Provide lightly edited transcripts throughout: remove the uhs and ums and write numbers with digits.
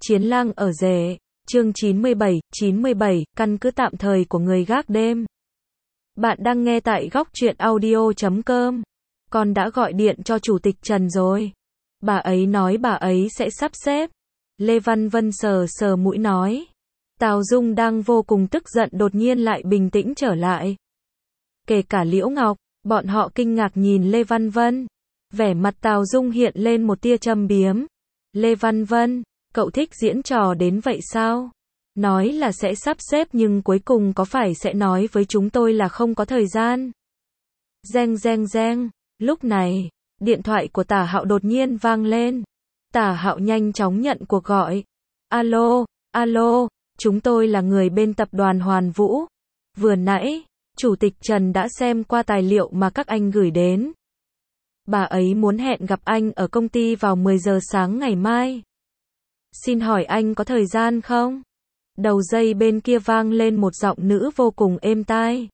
Chiến lang ở rể, chương 97, căn cứ tạm thời của người gác đêm. Bạn đang nghe tại góc truyện audio.com. Con đã gọi điện cho Chủ tịch Trần rồi. Bà ấy nói bà ấy sẽ sắp xếp. Lê Văn Vân sờ sờ mũi nói. Tào Dung đang vô cùng tức giận đột nhiên lại bình tĩnh trở lại. Kể cả Liễu Ngọc, bọn họ kinh ngạc nhìn Lê Văn Vân. Vẻ mặt Tào Dung hiện lên một tia châm biếm. Lê Văn Vân, cậu thích diễn trò đến vậy sao? Nói là sẽ sắp xếp nhưng cuối cùng có phải sẽ nói với chúng tôi là không có thời gian? Reng reng reng, lúc này, điện thoại của Tả Hạo đột nhiên vang lên. Tả Hạo nhanh chóng nhận cuộc gọi. Alo, alo, chúng tôi là người bên tập đoàn Hoàn Vũ. Vừa nãy, Chủ tịch Trần đã xem qua tài liệu mà các anh gửi đến. Bà ấy muốn hẹn gặp anh ở công ty vào 10 giờ sáng ngày mai. Xin hỏi anh có thời gian không? Đầu dây bên kia vang lên một giọng nữ vô cùng êm tai.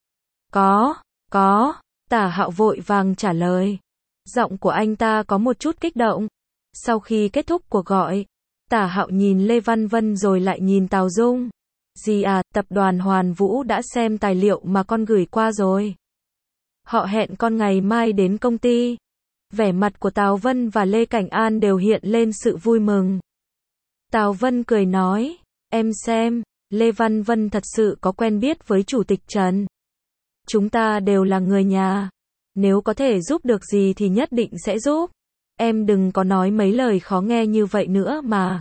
Có, Tả Hạo vội vàng trả lời. Giọng của anh ta có một chút kích động. Sau khi kết thúc cuộc gọi, Tả Hạo nhìn Lê Văn Vân rồi lại nhìn Tào Dung. Dì à, tập đoàn Hoàn Vũ đã xem tài liệu mà con gửi qua rồi. Họ hẹn con ngày mai đến công ty. Vẻ mặt của Tào Vân và Lê Cảnh An đều hiện lên sự vui mừng. Tào Vân cười nói, em xem, Lê Văn Vân thật sự có quen biết với Chủ tịch Trần. Chúng ta đều là người nhà. Nếu có thể giúp được gì thì nhất định sẽ giúp. Em đừng có nói mấy lời khó nghe như vậy nữa mà.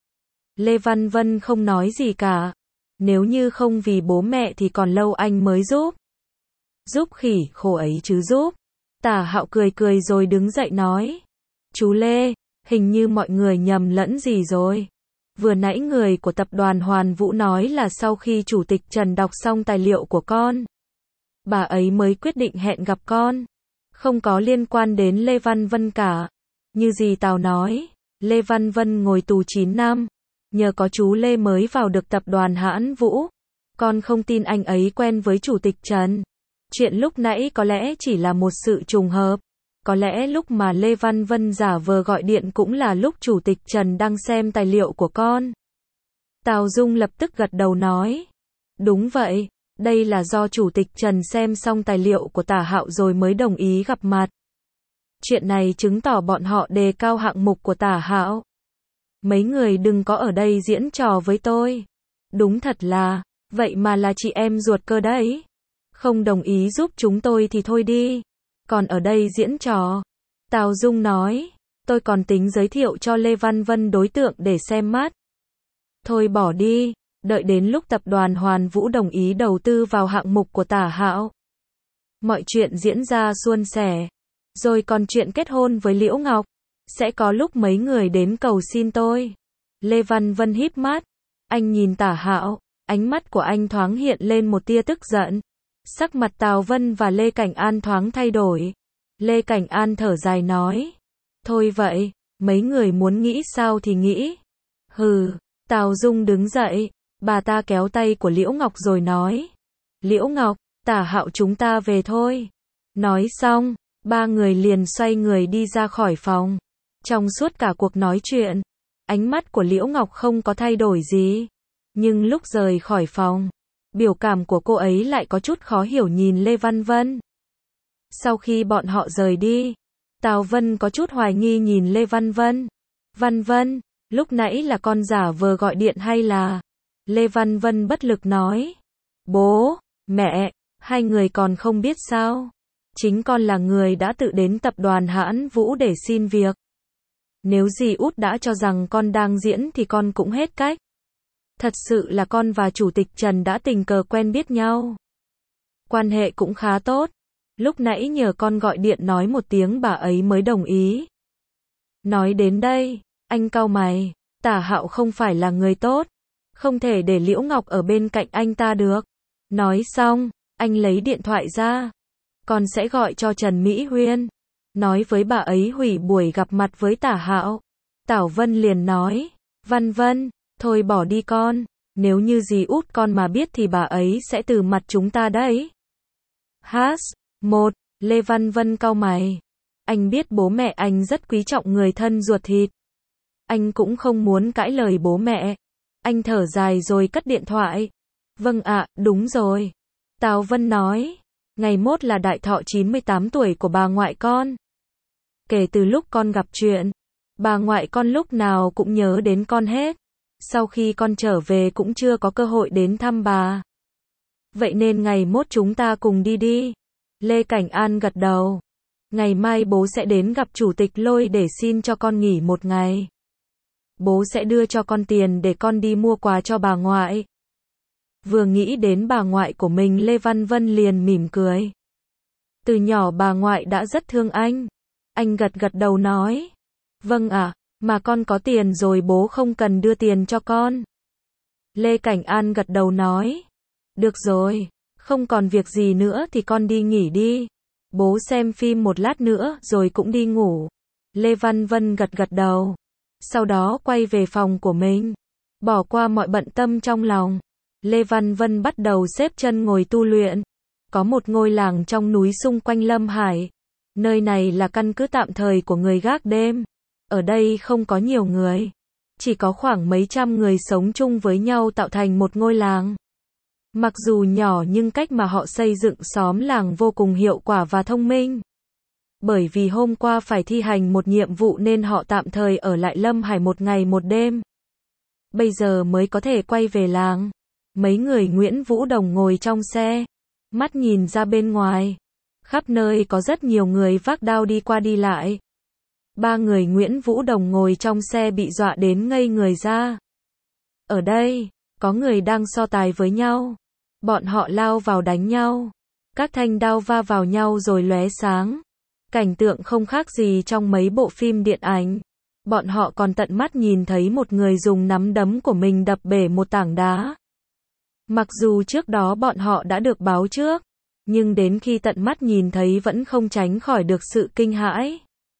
Lê Văn Vân không nói gì cả. Nếu như không vì bố mẹ thì còn lâu anh mới giúp. Giúp khỉ khổ ấy chứ giúp. Tả Hạo cười cười rồi đứng dậy nói. Chú Lê, hình như mọi người nhầm lẫn gì rồi. Vừa nãy người của tập đoàn Hoàn Vũ nói là sau khi Chủ tịch Trần đọc xong tài liệu của con, bà ấy mới quyết định hẹn gặp con. Không có liên quan đến Lê Văn Vân cả. Như gì Tào nói, Lê Văn Vân ngồi tù 9 năm. Nhờ có chú Lê mới vào được tập đoàn Hãn Vũ. Con không tin anh ấy quen với Chủ tịch Trần. Chuyện lúc nãy có lẽ chỉ là một sự trùng hợp. Có lẽ lúc mà Lê Văn Vân giả vờ gọi điện cũng là lúc Chủ tịch Trần đang xem tài liệu của con. Tào Dung lập tức gật đầu nói. Đúng vậy, đây là do Chủ tịch Trần xem xong tài liệu của Tả Hạo rồi mới đồng ý gặp mặt. Chuyện này chứng tỏ bọn họ đề cao hạng mục của Tả Hạo. Mấy người đừng có ở đây diễn trò với tôi. Đúng thật là, vậy mà là chị em ruột cơ đấy. Không đồng ý giúp chúng tôi thì thôi đi. Còn ở đây diễn trò. Tào Dung nói, tôi còn tính giới thiệu cho Lê Văn Vân đối tượng để xem mắt. Thôi bỏ đi, đợi đến lúc tập đoàn Hoàn Vũ đồng ý đầu tư vào hạng mục của Tả Hạo. Mọi chuyện diễn ra suôn sẻ. Rồi còn chuyện kết hôn với Liễu Ngọc. Sẽ có lúc mấy người đến cầu xin tôi. Lê Văn Vân híp mắt. Anh nhìn Tả Hạo, ánh mắt của anh thoáng hiện lên một tia tức giận. Sắc mặt Tào Vân và Lê Cảnh An thoáng thay đổi. Lê Cảnh An thở dài nói. Thôi vậy, mấy người muốn nghĩ sao thì nghĩ. Hừ, Tào Dung đứng dậy, bà ta kéo tay của Liễu Ngọc rồi nói. Liễu Ngọc, Tả Hạo chúng ta về thôi. Nói xong, ba người liền xoay người đi ra khỏi phòng. Trong suốt cả cuộc nói chuyện, ánh mắt của Liễu Ngọc không có thay đổi gì. Nhưng lúc rời khỏi phòng, biểu cảm của cô ấy lại có chút khó hiểu nhìn Lê Văn Vân. Sau khi bọn họ rời đi, Tào Vân có chút hoài nghi nhìn Lê Văn Vân. Văn Vân, lúc nãy là con giả vờ gọi điện hay là... Lê Văn Vân bất lực nói. Bố, mẹ, hai người còn không biết sao. Chính con là người đã tự đến tập đoàn Hãn Vũ để xin việc. Nếu dì út đã cho rằng con đang diễn thì con cũng hết cách. Thật sự là con và Chủ tịch Trần đã tình cờ quen biết nhau. Quan hệ cũng khá tốt. Lúc nãy nhờ con gọi điện nói một tiếng bà ấy mới đồng ý. Nói đến đây, anh cau mày. Tả Hạo không phải là người tốt. Không thể để Liễu Ngọc ở bên cạnh anh ta được. Nói xong, anh lấy điện thoại ra. Con sẽ gọi cho Trần Mỹ Huyên. Nói với bà ấy hủy buổi gặp mặt với Tả Hạo. Tảo Vân liền nói. Văn Vân, thôi bỏ đi con. Nếu như dì út con mà biết thì bà ấy sẽ từ mặt chúng ta đấy. Một, Lê Văn Vân cau mày. Anh biết bố mẹ anh rất quý trọng người thân ruột thịt. Anh cũng không muốn cãi lời bố mẹ. Anh thở dài rồi cất điện thoại. Vâng ạ, đúng rồi. Tào Vân nói. Ngày mốt là đại thọ 98 tuổi của bà ngoại con. Kể từ lúc con gặp chuyện, bà ngoại con lúc nào cũng nhớ đến con hết. Sau khi con trở về cũng chưa có cơ hội đến thăm bà. Vậy nên ngày mốt chúng ta cùng đi đi. Lê Cảnh An gật đầu. Ngày mai bố sẽ đến gặp chủ tịch Lôi để xin cho con nghỉ một ngày. Bố sẽ đưa cho con tiền để con đi mua quà cho bà ngoại. Vừa nghĩ đến bà ngoại của mình, Lê Văn Vân liền mỉm cười. Từ nhỏ bà ngoại đã rất thương anh. Anh gật gật đầu nói. Vâng ạ, mà con có tiền rồi, bố không cần đưa tiền cho con. Lê Cảnh An gật đầu nói. Được rồi, không còn việc gì nữa thì con đi nghỉ đi. Bố xem phim một lát nữa rồi cũng đi ngủ. Lê Văn Vân gật gật đầu. Sau đó quay về phòng của mình. Bỏ qua mọi bận tâm trong lòng. Lê Văn Vân bắt đầu xếp chân ngồi tu luyện. Có một ngôi làng trong núi xung quanh Lâm Hải. Nơi này là căn cứ tạm thời của người gác đêm. Ở đây không có nhiều người. Chỉ có khoảng mấy trăm người sống chung với nhau tạo thành một ngôi làng. Mặc dù nhỏ nhưng cách mà họ xây dựng xóm làng vô cùng hiệu quả và thông minh. Bởi vì hôm qua phải thi hành một nhiệm vụ nên họ tạm thời ở lại Lâm Hải một ngày một đêm. Bây giờ mới có thể quay về làng. Mấy người Nguyễn Vũ Đồng ngồi trong xe, mắt nhìn ra bên ngoài. Khắp nơi có rất nhiều người vác đao đi qua đi lại. Ba người Nguyễn Vũ Đồng ngồi trong xe bị dọa đến ngây người ra. Ở đây, có người đang so tài với nhau. Bọn họ lao vào đánh nhau. Các thanh đao va vào nhau rồi lóe sáng. Cảnh tượng không khác gì trong mấy bộ phim điện ảnh. Bọn họ còn tận mắt nhìn thấy một người dùng nắm đấm của mình đập bể một tảng đá. Mặc dù trước đó bọn họ đã được báo trước, nhưng đến khi tận mắt nhìn thấy vẫn không tránh khỏi được sự kinh hãi.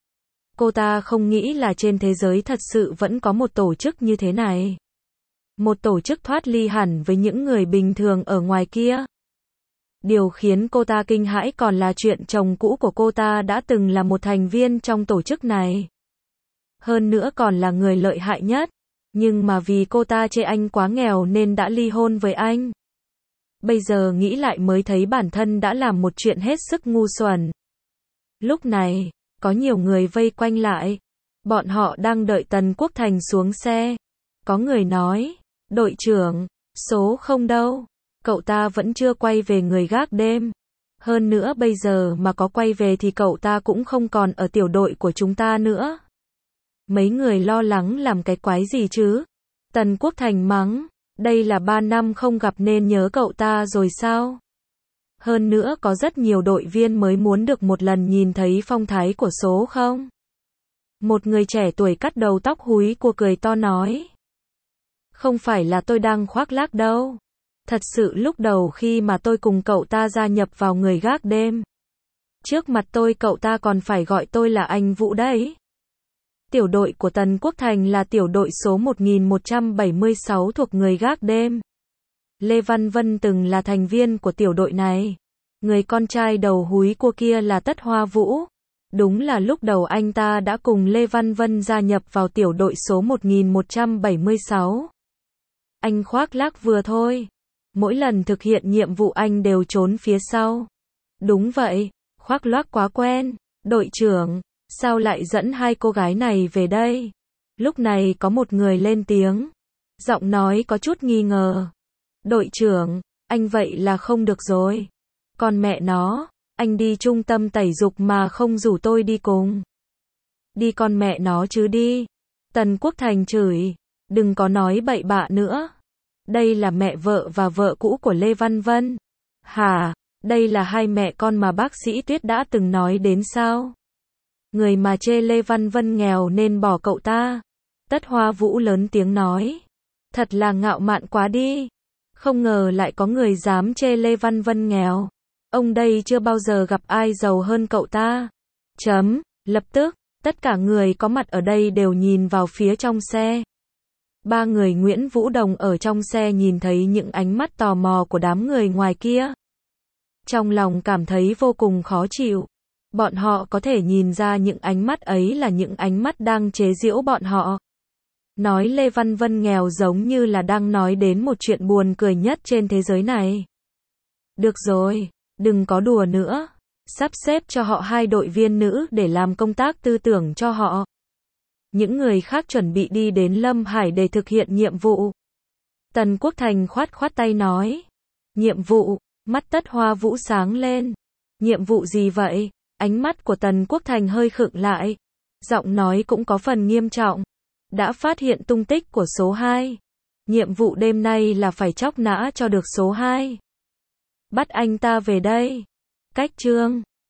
Cô ta không nghĩ là trên thế giới thật sự vẫn có một tổ chức như thế này. Một tổ chức thoát ly hẳn với những người bình thường ở ngoài kia. Điều khiến cô ta kinh hãi còn là chuyện chồng cũ của cô ta đã từng là một thành viên trong tổ chức này. Hơn nữa còn là người lợi hại nhất. Nhưng mà vì cô ta chê anh quá nghèo nên đã ly hôn với anh. Bây giờ nghĩ lại mới thấy bản thân đã làm một chuyện hết sức ngu xuẩn. Lúc này, có nhiều người vây quanh lại. Bọn họ đang đợi Tần Quốc Thành xuống xe. Có người nói, đội trưởng, số không đâu. Cậu ta vẫn chưa quay về người gác đêm. Hơn nữa bây giờ mà có quay về thì cậu ta cũng không còn ở tiểu đội của chúng ta nữa. Mấy người lo lắng làm cái quái gì chứ? Tần Quốc Thành mắng, đây là 3 năm không gặp nên nhớ cậu ta rồi sao? Hơn nữa có rất nhiều đội viên mới muốn được một lần nhìn thấy phong thái của số không? Một người trẻ tuổi cắt đầu tóc húi cua cười to nói. Không phải là tôi đang khoác lác đâu. Thật sự lúc đầu khi mà tôi cùng cậu ta gia nhập vào người gác đêm. Trước mặt tôi cậu ta còn phải gọi tôi là anh Vũ đấy. Tiểu đội của Tần Quốc Thành là tiểu đội số 1176 thuộc người gác đêm. Lê Văn Vân từng là thành viên của tiểu đội này. Người con trai đầu húi cua kia là Tất Hoa Vũ. Đúng là lúc đầu anh ta đã cùng Lê Văn Vân gia nhập vào tiểu đội số 1176. Anh khoác lác vừa thôi. Mỗi lần thực hiện nhiệm vụ anh đều trốn phía sau. Đúng vậy, khoác lác quá quen. Đội trưởng, sao lại dẫn hai cô gái này về đây? Lúc này có một người lên tiếng. Giọng nói có chút nghi ngờ. Đội trưởng, anh vậy là không được rồi. Còn mẹ nó, anh đi trung tâm tẩy dục mà không rủ tôi đi cùng. Đi con mẹ nó chứ đi. Tần Quốc Thành chửi. Đừng có nói bậy bạ nữa. Đây là mẹ vợ và vợ cũ của Lê Văn Vân. Hả, đây là hai mẹ con mà bác sĩ Tuyết đã từng nói đến sao? Người mà chê Lê Văn Vân nghèo nên bỏ cậu ta. Tất Hoa Vũ lớn tiếng nói. Thật là ngạo mạn quá đi. Không ngờ lại có người dám chê Lê Văn Vân nghèo. Ông đây chưa bao giờ gặp ai giàu hơn cậu ta. Lập tức, tất cả người có mặt ở đây đều nhìn vào phía trong xe. Ba người Nguyễn Vũ Đồng ở trong xe nhìn thấy những ánh mắt tò mò của đám người ngoài kia. Trong lòng cảm thấy vô cùng khó chịu. Bọn họ có thể nhìn ra những ánh mắt ấy là những ánh mắt đang chế giễu bọn họ. Nói Lê Văn Vân nghèo giống như là đang nói đến một chuyện buồn cười nhất trên thế giới này. Được rồi, đừng có đùa nữa. Sắp xếp cho họ 2 đội viên nữ để làm công tác tư tưởng cho họ. Những người khác chuẩn bị đi đến Lâm Hải để thực hiện nhiệm vụ. Tần Quốc Thành khoát khoát tay nói. Nhiệm vụ, mắt Tất Hoa Vũ sáng lên. Nhiệm vụ gì vậy? Ánh mắt của Tần Quốc Thành hơi khựng lại. Giọng nói cũng có phần nghiêm trọng. Đã phát hiện tung tích của số 2. Nhiệm vụ đêm nay là phải chóc nã cho được số 2. Bắt anh ta về đây. Cách chương